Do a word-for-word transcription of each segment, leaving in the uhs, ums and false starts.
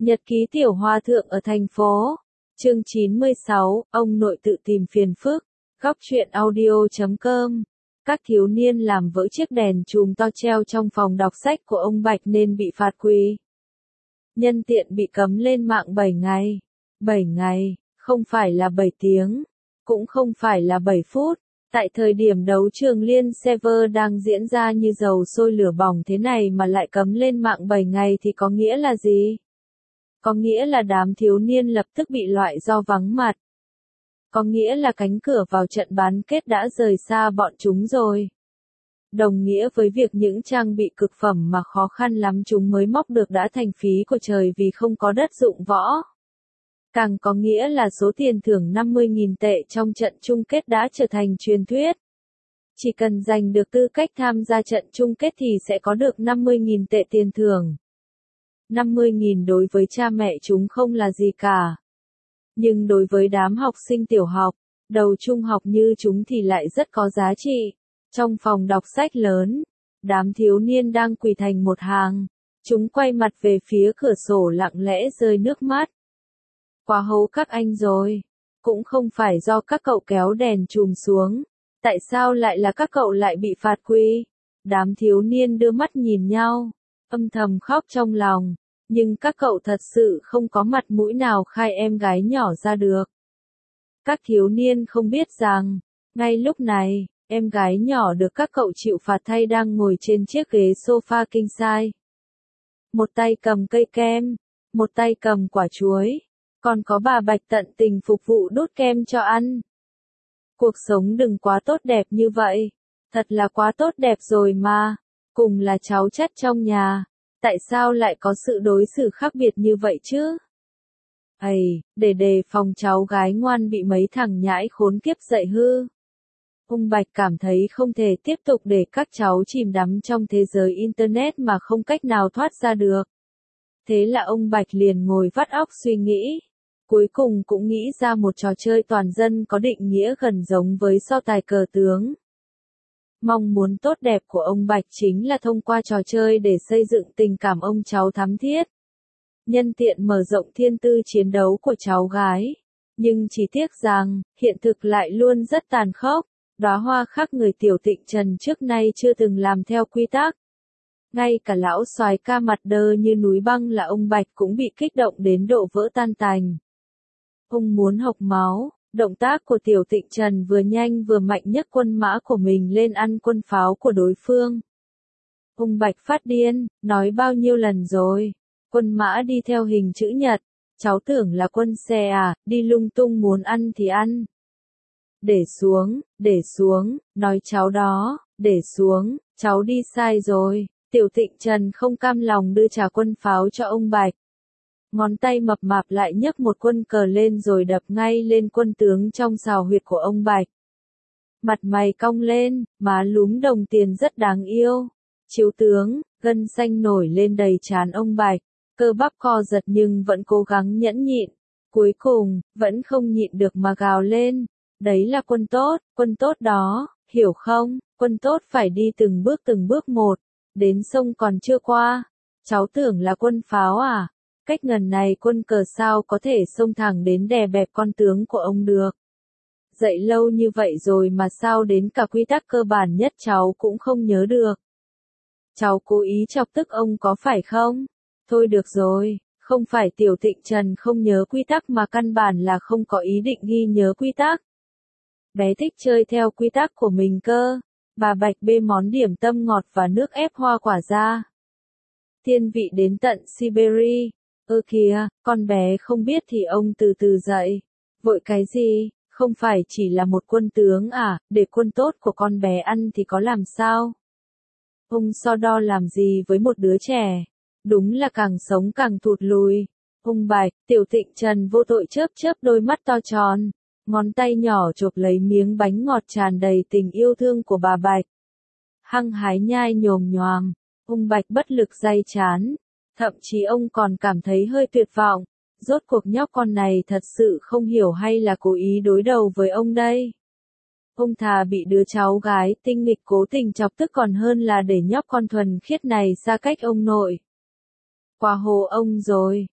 Nhật ký tiểu hòa thượng ở thành phố. Chương chín mươi sáu, ông nội tự tìm phiền phức. Góc truyện audio chấm com. Các thiếu niên làm vỡ chiếc đèn chùm to treo trong phòng đọc sách của ông Bạch nên bị phạt quỳ. Nhân tiện bị cấm lên mạng bảy ngày. bảy ngày, không phải là bảy tiếng, cũng không phải là bảy phút. Tại thời điểm đấu trường liên server đang diễn ra như dầu sôi lửa bỏng thế này mà lại cấm lên mạng bảy ngày thì có nghĩa là gì? Có nghĩa là đám thiếu niên lập tức bị loại do vắng mặt. Có nghĩa là cánh cửa vào trận bán kết đã rời xa bọn chúng rồi. Đồng nghĩa với việc những trang bị cực phẩm mà khó khăn lắm chúng mới móc được đã thành phí của trời vì không có đất dụng võ. Càng có nghĩa là số tiền thưởng năm mươi nghìn tệ trong trận chung kết đã trở thành truyền thuyết. Chỉ cần giành được tư cách tham gia trận chung kết thì sẽ có được năm mươi nghìn tệ tiền thưởng. năm mươi nghìn đối với cha mẹ chúng không là gì cả. Nhưng đối với đám học sinh tiểu học, đầu trung học như chúng thì lại rất có giá trị. Trong phòng đọc sách lớn, đám thiếu niên đang quỳ thành một hàng. Chúng quay mặt về phía cửa sổ lặng lẽ rơi nước mắt. Quá hấu các anh rồi. Cũng không phải do các cậu kéo đèn chùm xuống. Tại sao lại là các cậu lại bị phạt quỳ? Đám thiếu niên đưa mắt nhìn nhau, âm thầm khóc trong lòng. Nhưng các cậu thật sự không có mặt mũi nào khai em gái nhỏ ra được. Các thiếu niên không biết rằng, ngay lúc này, em gái nhỏ được các cậu chịu phạt thay đang ngồi trên chiếc ghế sofa king size. Một tay cầm cây kem, một tay cầm quả chuối, còn có bà Bạch tận tình phục vụ đốt kem cho ăn. Cuộc sống đừng quá tốt đẹp như vậy, thật là quá tốt đẹp rồi mà, cùng là cháu chắt trong nhà. Tại sao lại có sự đối xử khác biệt như vậy chứ? Ây, để đề phòng cháu gái ngoan bị mấy thằng nhãi khốn kiếp dạy hư. Ông Bạch cảm thấy không thể tiếp tục để các cháu chìm đắm trong thế giới Internet mà không cách nào thoát ra được. Thế là ông Bạch liền ngồi vắt óc suy nghĩ. Cuối cùng cũng nghĩ ra một trò chơi toàn dân có định nghĩa gần giống với so tài cờ tướng. Mong muốn tốt đẹp của ông Bạch chính là thông qua trò chơi để xây dựng tình cảm ông cháu thắm thiết. Nhân tiện mở rộng thiên tư chiến đấu của cháu gái. Nhưng chỉ tiếc rằng, hiện thực lại luôn rất tàn khốc. Đóa hoa khác người Tiểu Tịnh Trần trước nay chưa từng làm theo quy tắc. Ngay cả lão soái ca mặt đơ như núi băng là ông Bạch cũng bị kích động đến độ vỡ tan tành. Ông muốn hộc máu. Động tác của Tiểu Tịnh Trần vừa nhanh vừa mạnh nhấc quân mã của mình lên ăn quân pháo của đối phương. Ông Bạch phát điên, nói bao nhiêu lần rồi. Quân mã đi theo hình chữ nhật. Cháu tưởng là quân xe à, đi lung tung muốn ăn thì ăn. Để xuống, để xuống, nói cháu đó, để xuống, cháu đi sai rồi. Tiểu Tịnh Trần không cam lòng đưa trả quân pháo cho ông Bạch. Ngón tay mập mạp lại nhấc một quân cờ lên rồi đập ngay lên quân tướng trong sào huyệt của ông Bạch. Mặt mày cong lên, má lúm đồng tiền rất đáng yêu. Chiếu tướng, gân xanh nổi lên đầy trán ông Bạch, cơ bắp co giật nhưng vẫn cố gắng nhẫn nhịn. Cuối cùng, vẫn không nhịn được mà gào lên. Đấy là quân tốt, quân tốt đó, hiểu không? Quân tốt phải đi từng bước từng bước một. Đến sông còn chưa qua. Cháu tưởng là quân pháo à? Cách ngần này quân cờ sao có thể xông thẳng đến đè bẹp con tướng của ông được. Dạy lâu như vậy rồi mà sao đến cả quy tắc cơ bản nhất cháu cũng không nhớ được. Cháu cố ý chọc tức ông có phải không? Thôi được rồi, không phải Tiểu Tịnh Trần không nhớ quy tắc mà căn bản là không có ý định ghi nhớ quy tắc. Bé thích chơi theo quy tắc của mình cơ. Bà Bạch bê món điểm tâm ngọt và nước ép hoa quả ra. Thiên vị đến tận Siberia. Ơ kìa, con bé không biết thì ông từ từ dậy. Vội cái gì, không phải chỉ là một quân tướng à, để quân tốt của con bé ăn thì có làm sao? Ông so đo làm gì với một đứa trẻ? Đúng là càng sống càng thụt lùi. Ông Bạch, Tiểu Tịnh Trần vô tội chớp chớp đôi mắt to tròn. Ngón tay nhỏ chộp lấy miếng bánh ngọt tràn đầy tình yêu thương của bà Bạch. Hăng hái nhai nhồm nhoàm. Ông Bạch bất lực day chán. Thậm chí ông còn cảm thấy hơi tuyệt vọng. Rốt cuộc nhóc con này thật sự không hiểu hay là cố ý đối đầu với ông đây. Ông thà bị đứa cháu gái tinh nghịch cố tình chọc tức còn hơn là để nhóc con thuần khiết này xa cách ông nội. Qua hồ ông rồi,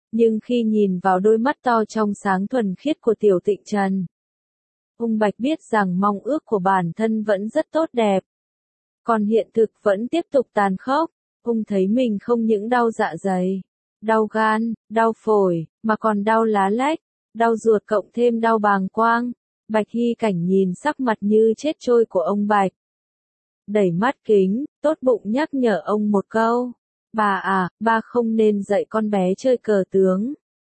Nhưng khi nhìn vào đôi mắt to trong sáng thuần khiết của Tiểu Tịnh Trần, Ung Bạch biết rằng mong ước của bản thân vẫn rất tốt đẹp. Còn hiện thực vẫn tiếp tục tàn khốc. Ung thấy mình không những đau dạ dày, đau gan, đau phổi, mà còn đau lá lách, đau ruột cộng thêm đau bàng quang. Bạch Hy Cảnh nhìn sắc mặt như chết trôi của ông Bạch, đẩy mắt kính, tốt bụng nhắc nhở ông một câu. Bà à, ba không nên dạy con bé chơi cờ tướng.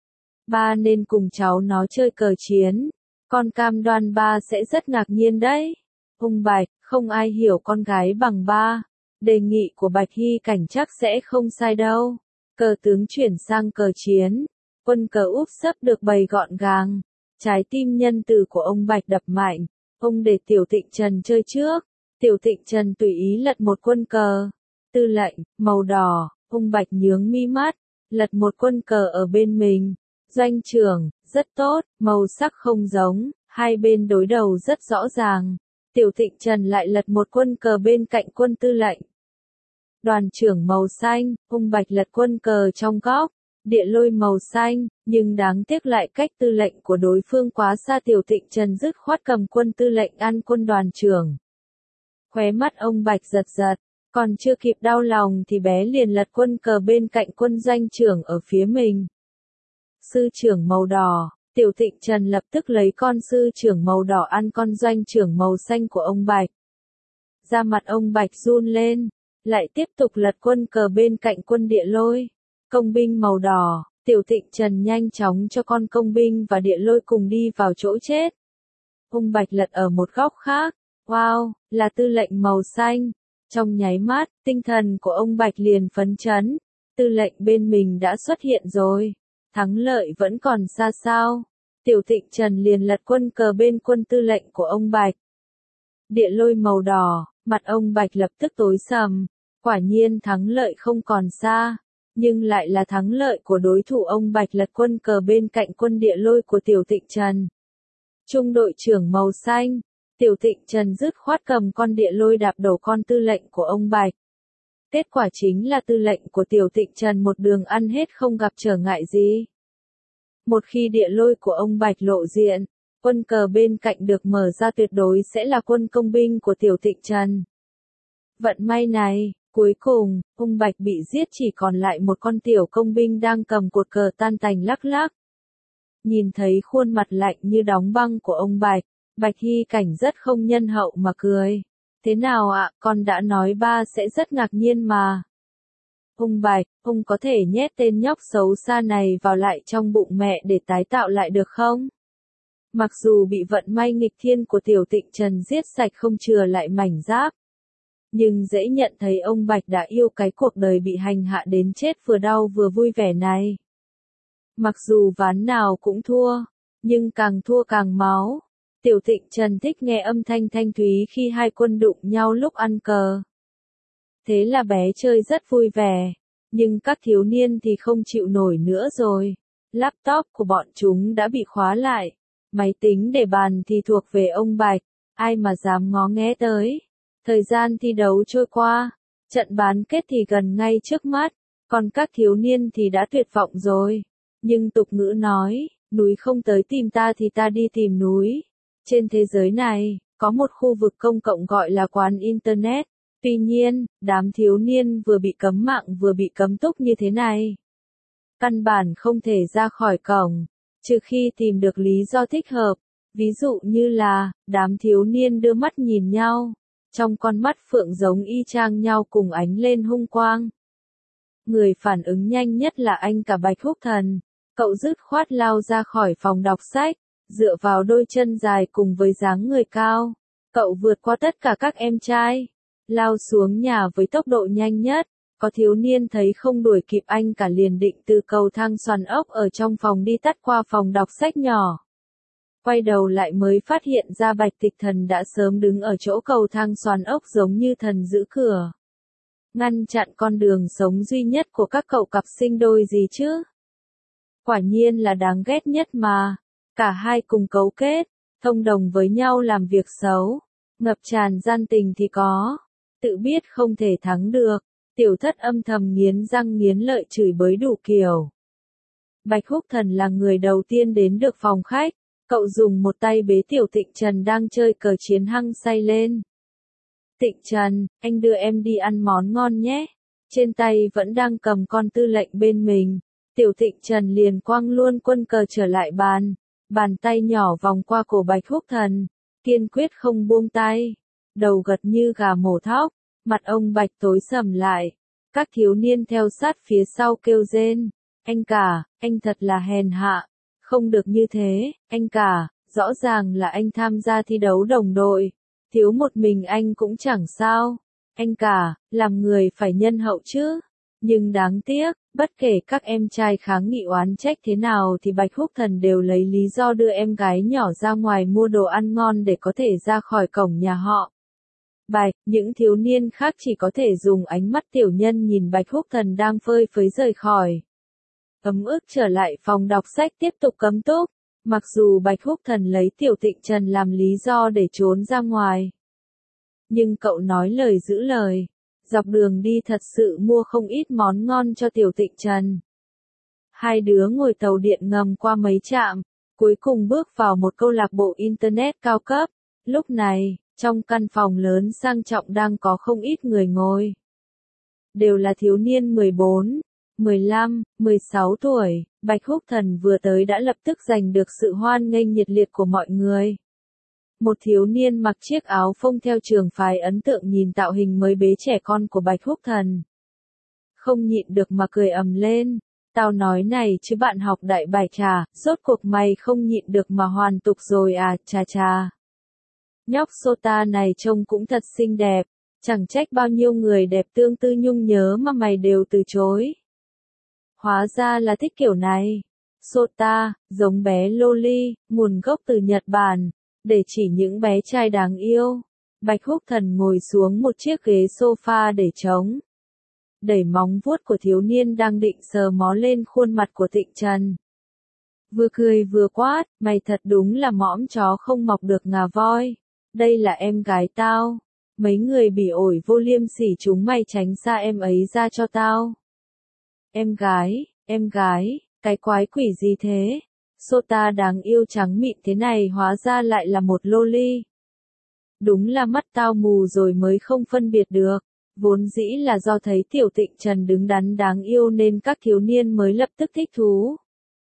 Ba nên cùng cháu nó chơi cờ chiến. Con cam đoan ba sẽ rất ngạc nhiên đấy. Ung Bạch, không ai hiểu con gái bằng ba. Đề nghị của Bạch Hy Cảnh chắc sẽ không sai đâu. Cờ tướng chuyển sang cờ chiến. Quân cờ úp sấp được bày gọn gàng. Trái tim nhân từ của ông Bạch đập mạnh. Ông để Tiểu Tịnh Trần chơi trước. Tiểu Tịnh Trần tùy ý lật một quân cờ. Tư lệnh, màu đỏ. Ung Bạch nhướng mi mắt. Lật một quân cờ ở bên mình. Doanh trưởng, rất tốt, màu sắc không giống, hai bên đối đầu rất rõ ràng. Tiểu Tịnh Trần lại lật một quân cờ bên cạnh quân tư lệnh. Đoàn trưởng màu xanh, Ung Bạch lật quân cờ trong góc, địa lôi màu xanh, nhưng đáng tiếc lại cách tư lệnh của đối phương quá xa. Tiểu Tịnh Trần dứt khoát cầm quân tư lệnh ăn quân đoàn trưởng. Khóe mắt ông Bạch giật giật, còn chưa kịp đau lòng thì bé liền lật quân cờ bên cạnh quân doanh trưởng ở phía mình. Sư trưởng màu đỏ, Tiểu Tịnh Trần lập tức lấy con sư trưởng màu đỏ ăn con doanh trưởng màu xanh của ông Bạch. Da mặt ông Bạch run lên, lại tiếp tục lật quân cờ bên cạnh quân địa lôi. Công binh màu đỏ, Tiểu Tịnh Trần nhanh chóng cho con công binh và địa lôi cùng đi vào chỗ chết. Ông Bạch lật ở một góc khác, wow, là tư lệnh màu xanh. Trong nháy mắt, tinh thần của ông Bạch liền phấn chấn, tư lệnh bên mình đã xuất hiện rồi. Thắng lợi vẫn còn xa sao. Tiểu Tịnh Trần liền lật quân cờ bên quân tư lệnh của ông Bạch. Địa lôi màu đỏ, mặt ông Bạch lập tức tối sầm. Quả nhiên thắng lợi không còn xa, nhưng lại là thắng lợi của đối thủ. Ông Bạch lật quân cờ bên cạnh quân địa lôi của Tiểu Tịnh Trần. Trung đội trưởng màu xanh, Tiểu Tịnh Trần dứt khoát cầm con địa lôi đạp đổ con tư lệnh của ông Bạch. Kết quả chính là tư lệnh của Tiểu Tịnh Trần một đường ăn hết không gặp trở ngại gì. Một khi địa lôi của ông Bạch lộ diện, quân cờ bên cạnh được mở ra tuyệt đối sẽ là quân công binh của Tiểu Tịnh Trần. Vận may này, cuối cùng, ông Bạch bị giết chỉ còn lại một con tiểu công binh đang cầm cột cờ tan tành lắc lắc. Nhìn thấy khuôn mặt lạnh như đóng băng của ông Bạch, Bạch Hy Cảnh rất không nhân hậu mà cười. Thế nào ạ, con đã nói ba sẽ rất ngạc nhiên mà. Ung Bạch, ông có thể nhét tên nhóc xấu xa này vào lại trong bụng mẹ để tái tạo lại được không? Mặc dù bị vận may nghịch thiên của Tiểu Tịnh Trần giết sạch không chừa lại mảnh giáp, nhưng dễ nhận thấy ông Bạch đã yêu cái cuộc đời bị hành hạ đến chết vừa đau vừa vui vẻ này. Mặc dù ván nào cũng thua, nhưng càng thua càng máu. Tiểu Tịnh Trần thích nghe âm thanh thanh thúy khi hai quân đụng nhau lúc ăn cờ. Thế là bé chơi rất vui vẻ, nhưng các thiếu niên thì không chịu nổi nữa rồi. Laptop của bọn chúng đã bị khóa lại, máy tính để bàn thì thuộc về ông Bạch, ai mà dám ngó nghé tới. Thời gian thi đấu trôi qua, trận bán kết thì gần ngay trước mắt, còn các thiếu niên thì đã tuyệt vọng rồi. Nhưng tục ngữ nói, núi không tới tìm ta thì ta đi tìm núi. Trên thế giới này, có một khu vực công cộng gọi là quán Internet. Tuy nhiên, đám thiếu niên vừa bị cấm mạng vừa bị cấm túc như thế này, căn bản không thể ra khỏi cổng, trừ khi tìm được lý do thích hợp. Ví dụ như là, đám thiếu niên đưa mắt nhìn nhau, trong con mắt phượng giống y chang nhau cùng ánh lên hung quang. Người phản ứng nhanh nhất là anh cả Bạch Húc Thần, cậu dứt khoát lao ra khỏi phòng đọc sách, dựa vào đôi chân dài cùng với dáng người cao, cậu vượt qua tất cả các em trai, lao xuống nhà với tốc độ nhanh nhất. Có thiếu niên thấy không đuổi kịp anh cả liền định từ cầu thang xoắn ốc ở trong phòng đi tắt qua phòng đọc sách nhỏ. Quay đầu lại mới phát hiện ra Bạch Tịch Thần đã sớm đứng ở chỗ cầu thang xoắn ốc giống như thần giữ cửa, ngăn chặn con đường sống duy nhất của các cậu cặp sinh đôi gì chứ. Quả nhiên là đáng ghét nhất mà. Cả hai cùng cấu kết, thông đồng với nhau làm việc xấu, ngập tràn gian tình thì có, tự biết không thể thắng được. Tiểu Thất âm thầm nghiến răng nghiến lợi chửi bới đủ kiểu. Bạch Húc Thần là người đầu tiên đến được phòng khách, cậu dùng một tay bế Tiểu Tịnh Trần đang chơi cờ chiến hăng say lên. Tịnh Trần, anh đưa em đi ăn món ngon nhé. Trên tay vẫn đang cầm con tư lệnh bên mình, Tiểu Tịnh Trần liền quăng luôn quân cờ trở lại bàn, bàn tay nhỏ vòng qua cổ Bạch Húc Thần, kiên quyết không buông tay, đầu gật như gà mổ thóc, mặt ông Bạch tối sầm lại, các thiếu niên theo sát phía sau kêu rên, anh cả, anh thật là hèn hạ, không được như thế, anh cả, rõ ràng là anh tham gia thi đấu đồng đội, thiếu một mình anh cũng chẳng sao. Anh cả, làm người phải nhân hậu chứ. Nhưng đáng tiếc, bất kể các em trai kháng nghị oán trách thế nào thì Bạch Húc Thần đều lấy lý do đưa em gái nhỏ ra ngoài mua đồ ăn ngon để có thể ra khỏi cổng nhà họ. Bạch, những thiếu niên khác chỉ có thể dùng ánh mắt tiểu nhân nhìn Bạch Húc Thần đang phơi phới rời khỏi. Ấm ức trở lại phòng đọc sách tiếp tục cấm túc, mặc dù Bạch Húc Thần lấy Tiểu Tịnh Trần làm lý do để trốn ra ngoài. Nhưng cậu nói lời giữ lời, dọc đường đi thật sự mua không ít món ngon cho Tiểu Tịnh Trần. Hai đứa ngồi tàu điện ngầm qua mấy trạm, cuối cùng bước vào một câu lạc bộ Internet cao cấp. Lúc này, trong căn phòng lớn sang trọng đang có không ít người ngồi. Đều là thiếu niên mười bốn, mười lăm, mười sáu tuổi, Bạch Húc Thần vừa tới đã lập tức giành được sự hoan nghênh nhiệt liệt của mọi người. Một thiếu niên mặc chiếc áo phông theo trường phái ấn tượng nhìn tạo hình mới bế trẻ con của Bạch Húc Thần. Không nhịn được mà cười ầm lên, tao nói này chứ bạn học đại bài trà, rốt cuộc mày không nhịn được mà hoàn tục rồi à, chà chà. Nhóc Sota này trông cũng thật xinh đẹp, chẳng trách bao nhiêu người đẹp tương tư nhung nhớ mà mày đều từ chối. Hóa ra là thích kiểu này. Sota, giống bé Loli, nguồn gốc từ Nhật Bản. Để chỉ những bé trai đáng yêu, Bạch Húc Thần ngồi xuống một chiếc ghế sofa để trống. Đẩy móng vuốt của thiếu niên đang định sờ mó lên khuôn mặt của Tịnh Trần. Vừa cười vừa quát, mày thật đúng là mõm chó không mọc được ngà voi. Đây là em gái tao. Mấy người bỉ ổi vô liêm sỉ chúng mày tránh xa em ấy ra cho tao. Em gái, em gái, cái quái quỷ gì thế? Sota đáng yêu trắng mịn thế này hóa ra lại là một loli. Đúng là mắt tao mù rồi mới không phân biệt được. Vốn dĩ là do thấy Tiểu Tịnh Trần đứng đắn đáng yêu nên các thiếu niên mới lập tức thích thú.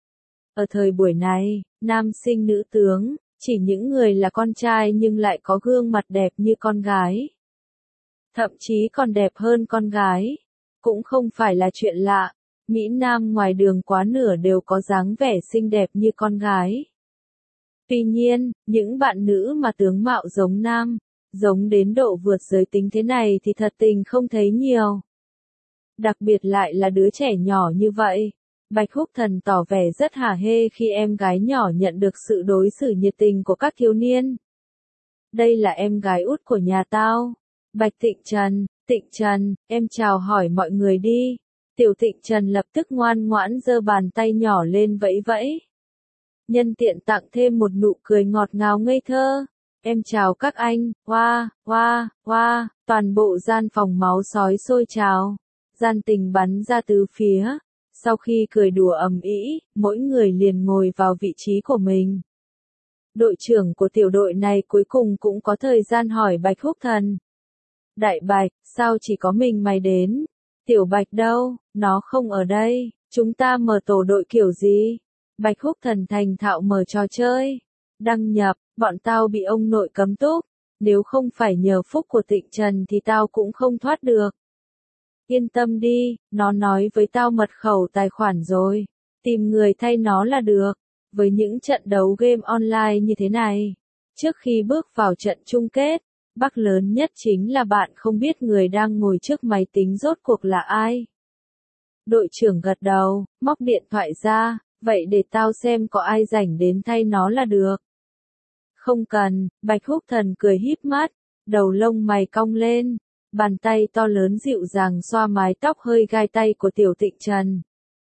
Ở thời buổi này, nam sinh nữ tướng, chỉ những người là con trai nhưng lại có gương mặt đẹp như con gái. Thậm chí còn đẹp hơn con gái. Cũng không phải là chuyện lạ. Mỹ Nam ngoài đường quá nửa đều có dáng vẻ xinh đẹp như con gái. Tuy nhiên, những bạn nữ mà tướng mạo giống nam, giống đến độ vượt giới tính thế này thì thật tình không thấy nhiều. Đặc biệt lại là đứa trẻ nhỏ như vậy. Bạch Húc Thần tỏ vẻ rất hả hê khi em gái nhỏ nhận được sự đối xử nhiệt tình của các thiếu niên. Đây là em gái út của nhà tao. Bạch Tịnh Trần, Tịnh Trần, em chào hỏi mọi người đi. Tiểu Tịnh Trần lập tức ngoan ngoãn giơ bàn tay nhỏ lên vẫy vẫy. Nhân tiện tặng thêm một nụ cười ngọt ngào ngây thơ. Em chào các anh, oa, oa, oa, toàn bộ gian phòng máu sói sôi trào. Gian tình bắn ra tứ phía. Sau khi cười đùa ầm ĩ, mỗi người liền ngồi vào vị trí của mình. Đội trưởng của tiểu đội này cuối cùng cũng có thời gian hỏi Bạch Húc Thần. Đại Bạch, sao chỉ có mình mày đến? Tiểu Bạch đâu, nó không ở đây, chúng ta mở tổ đội kiểu gì? Bạch Húc Thần thành thạo mở trò chơi. Đăng nhập, bọn tao bị ông nội cấm túc, nếu không phải nhờ phúc của Tịnh Trần thì tao cũng không thoát được. Yên tâm đi, nó nói với tao mật khẩu tài khoản rồi, tìm người thay nó là được. Với những trận đấu game online như thế này, trước khi bước vào trận chung kết, bug lớn nhất chính là bạn không biết người đang ngồi trước máy tính rốt cuộc là ai. Đội trưởng gật đầu, móc điện thoại ra, vậy để tao xem có ai rảnh đến thay nó là được. Không cần, Bạch Húc Thần cười híp mắt, đầu lông mày cong lên, bàn tay to lớn dịu dàng xoa mái tóc hơi gai tay của Tiểu Tịnh Trần.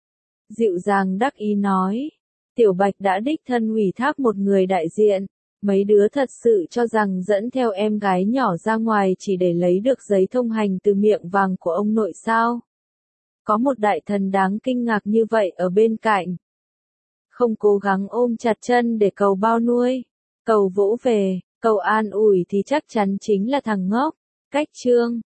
Dịu dàng đắc ý nói, Tiểu Bạch đã đích thân ủy thác một người đại diện, mấy đứa thật sự cho rằng dẫn theo em gái nhỏ ra ngoài chỉ để lấy được giấy thông hành từ miệng vàng của ông nội sao? Có một đại thần đáng kinh ngạc như vậy ở bên cạnh. không cố gắng ôm chặt chân để cầu bao nuôi, cầu vỗ về, cầu an ủi thì chắc chắn chính là thằng ngốc. Cách chương